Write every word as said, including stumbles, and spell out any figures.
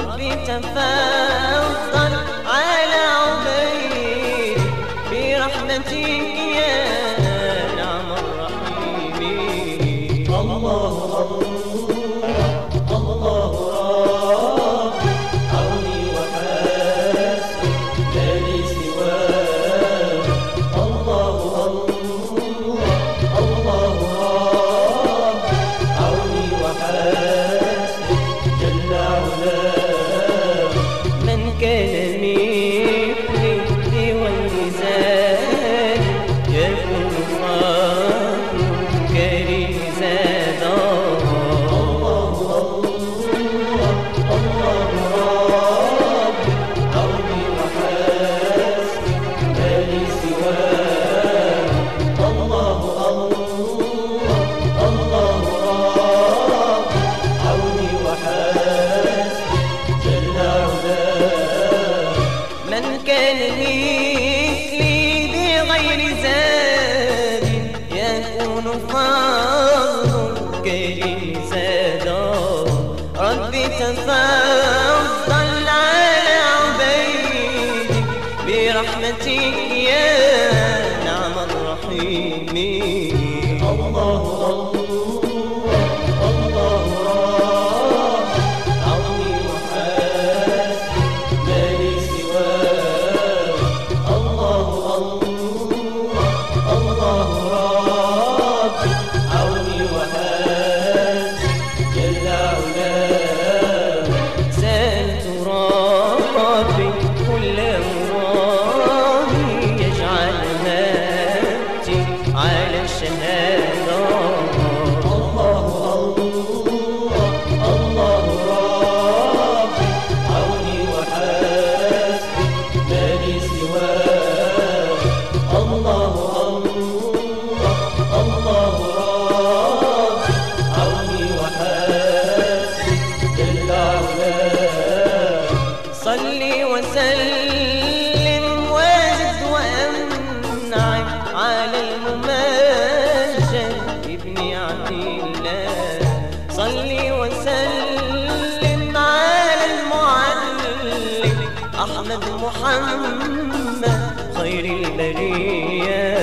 ربي تفضل على عبيدي برحمتك يا نعم الرحيم. الله الله ربي عوني وحسبي لا لي سواه. الله الله ربي عوني وحسبي جل علاه. من كان مثلي والميزان يكون فضل كريم زادا. من كان مثلي بغير زاد يكون فضل كريم زادا. ربي تفضل على عبيدي برحمتك يا نعم الرحيم. الله الله ربي عوني وحسبي ما لي سواه. الله الله ربي عوني وحسبي جل علاه. سألت ربي كل مرادي يجعل هاتي على الشهادة. الله الله ربي عوني وحسبي ما لي سواه. الله الله ربي عوني وحسبي جل علاه. صلي وسلم وزد وأنعم على الممجد ابن عبد الله. صلي وسلم على المعلم أحمد محمد خير البرية.